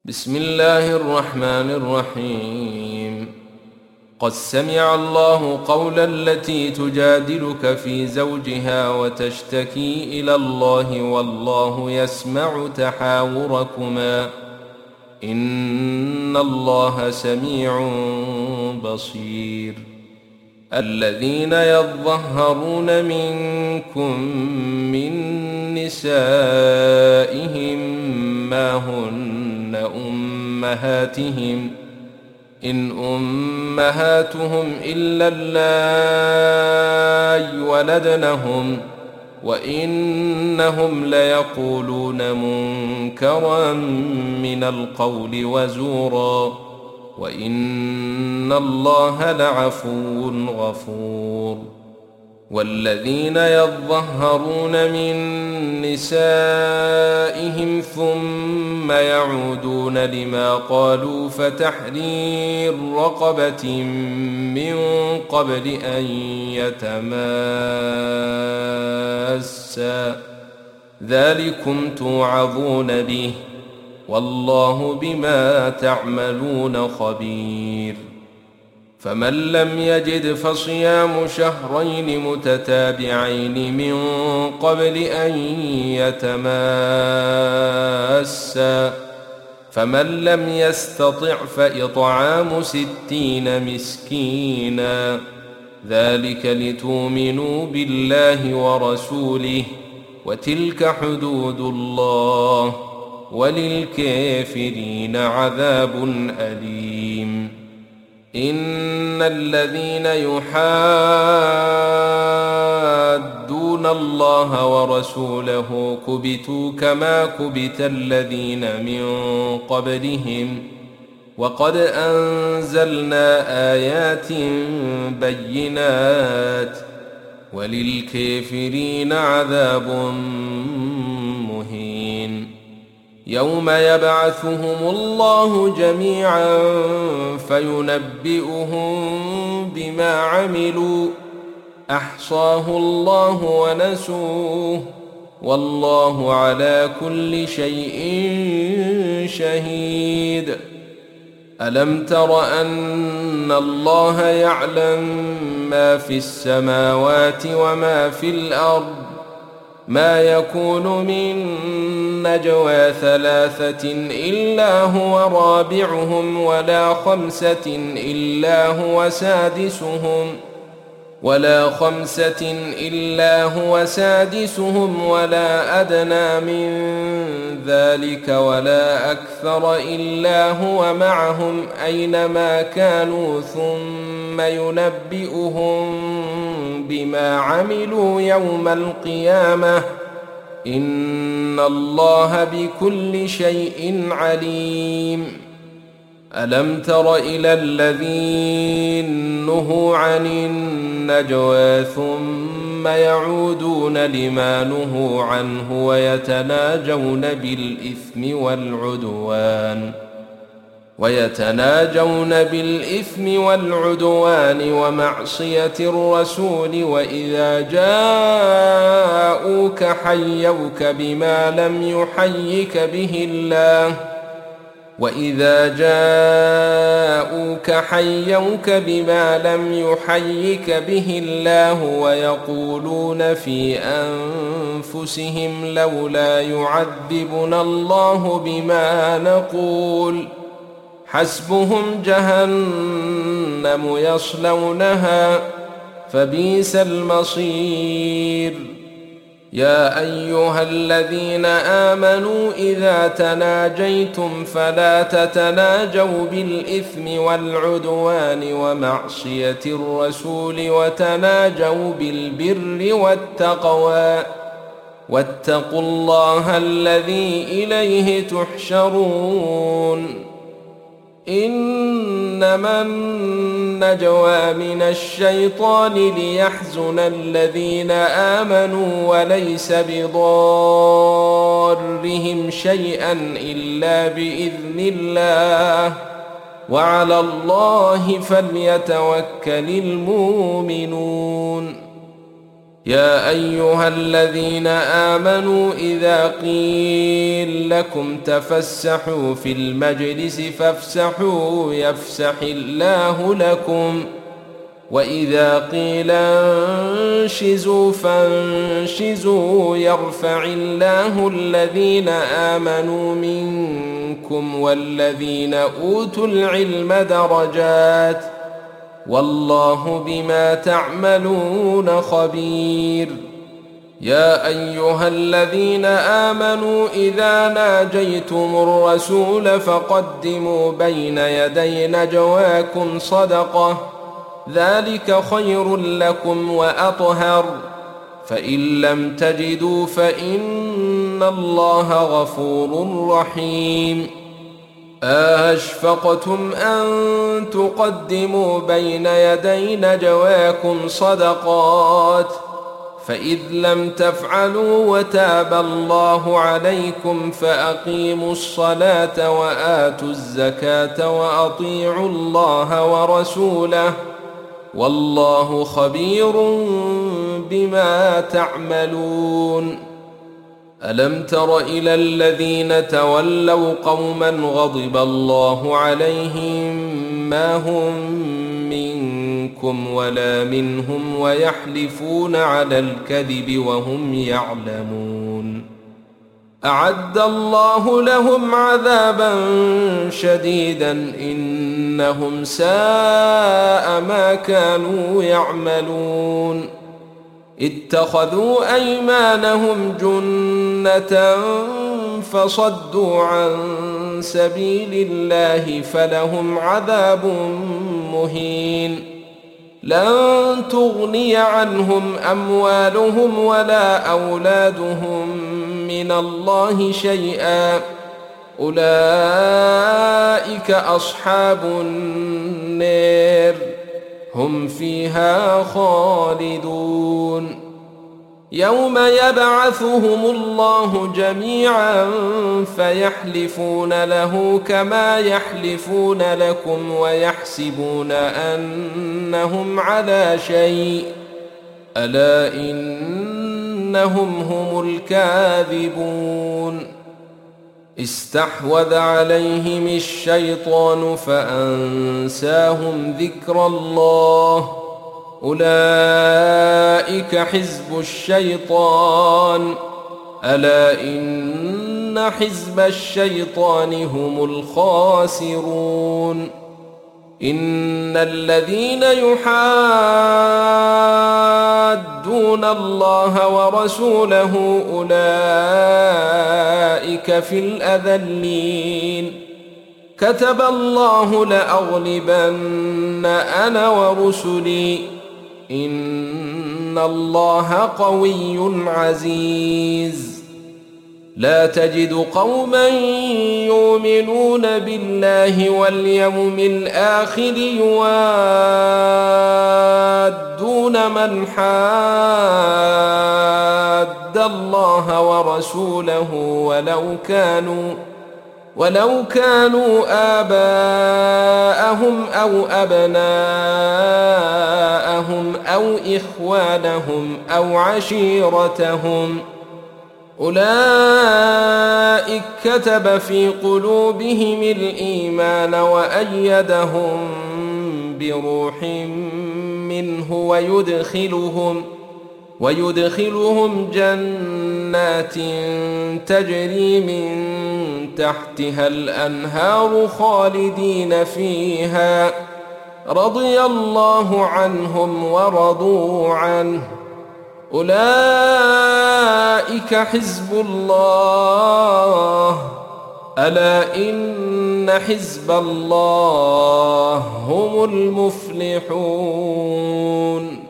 بسم الله الرحمن الرحيم. قد سمع الله قول التي تجادلك في زوجها وتشتكي إلى الله والله يسمع تحاوركما إن الله سميع بصير. الذين يظهرون منكم من نسائهم ما هن أمهاتهم إن أمهاتهم إلا اللائي ولدنهم وإنهم ليقولون منكرا من القول وزورا وإن الله لعفو غفور. والذين يظهرون من نسائهم ثم يعودون لما قالوا فتحرير رقبة من قبل أن يتماسا ذلكم توعظون به والله بما تعملون خبير. فمن لم يجد فصيام شهرين متتابعين من قبل أن يتماسا فمن لم يستطع فإطعام 60 مسكينا ذلك لتؤمنوا بالله ورسوله وتلك حدود الله وللكافرين عذاب أليم. إن الذين يحادون الله ورسوله كبتوا كما كبت الذين من قبلهم وقد أنزلنا آيات بينات وللكافرين عذاب مهين. يوم يبعثهم الله جميعا فينبئهم بما عملوا أحصاه الله ونسوه والله على كل شيء شهيد. ألم تر أن الله يعلم ما في السماوات وما في الأرض ما يكون من نجوى 3 إلا هو رابعهم ولا 5 إلا هو سادسهم ولا أدنى من ذلك ولا أكثر إلا هو معهم أينما كانوا ثم ينبئهم بما عملوا يوم القيامة إن الله بكل شيء عليم. ألم تر إلى الذين نهوا عن النجوى ثم يعودون لما نهوا عنه ويتناجون بالإثم والعدوان ومعصية الرسول وإذا جاءوك حيوك بما لم يحيك به الله ويقولون في أنفسهم لولا يعذبنا الله بما نقول حسبهم جهنم يصلونها فبئس المصير. يا أيها الذين آمنوا إذا تناجيتم فلا تتناجوا بالإثم والعدوان ومعصية الرسول وتناجوا بالبر والتقوى واتقوا الله الذي إليه تحشرون. إنما النجوى من الشيطان ليحزن الذين آمنوا وليس بضارهم شيئا إلا بإذن الله وعلى الله فليتوكل المؤمنون. يا أيها الذين آمنوا إذا قيل لكم تفسحوا في المجلس فافسحوا يفسح الله لكم، وإذا قيل انشزوا فانشزوا يرفع الله الذين آمنوا منكم والذين أوتوا العلم درجات، والله بما تعملون خبير. يا أيها الذين آمنوا إذا ناجيتم الرسول فقدموا بين يدي نجواكم صدقة، ذلك خير لكم وأطهر، فإن لم تجدوا فإن الله غفور رحيم. أشفقتم أن تقدموا بين يدي نجواكم صدقات، فإذ لم تفعلوا وتاب الله عليكم فأقيموا الصلاة وآتوا الزكاة وأطيعوا الله ورسوله، والله خبير بما تعملون. ألم تر إلى الذين تولوا قوما غضب الله عليهم ما هم منكم ولا منهم ويحلفون على الكذب وهم يعلمون، أعد الله لهم عذابا شديدا إنهم ساء ما كانوا يعملون. اتخذوا أيمانهم جنة فصدوا عن سبيل الله فلهم عذاب مهين. لن تغني عنهم أموالهم ولا أولادهم من الله شيئا، أولئك أصحاب النار هم فيها خالدون. يوم يبعثهم الله جميعا فيحلفون له كما يحلفون لكم ويحسبون أنهم على شيء، ألا إنهم هم الكاذبون. استحوذ عليهم الشيطان فأنساهم ذكر الله، أولئك حزب الشيطان، ألا إن حزب الشيطان هم الخاسرون. إن الذين يحادون الله ورسوله أولئك في الأذلين. كتب الله لأغلبن أنا ورسلي إن الله قوي عزيز. لا تجد قوما يؤمنون بالله واليوم الآخر يوادون من حاد الله ورسوله ولو كانوا آباءهم أو أبناءهم أو إخوانهم أو عشيرتهم، أولئك كتب في قلوبهم الإيمان وأيدهم بروح منه ويدخلهم جنات تجري من تحتها الأنهار خالدين فيها، رضي الله عنهم ورضوا عنه، أولئك حزب الله، ألا إن حزب الله هم المفلحون.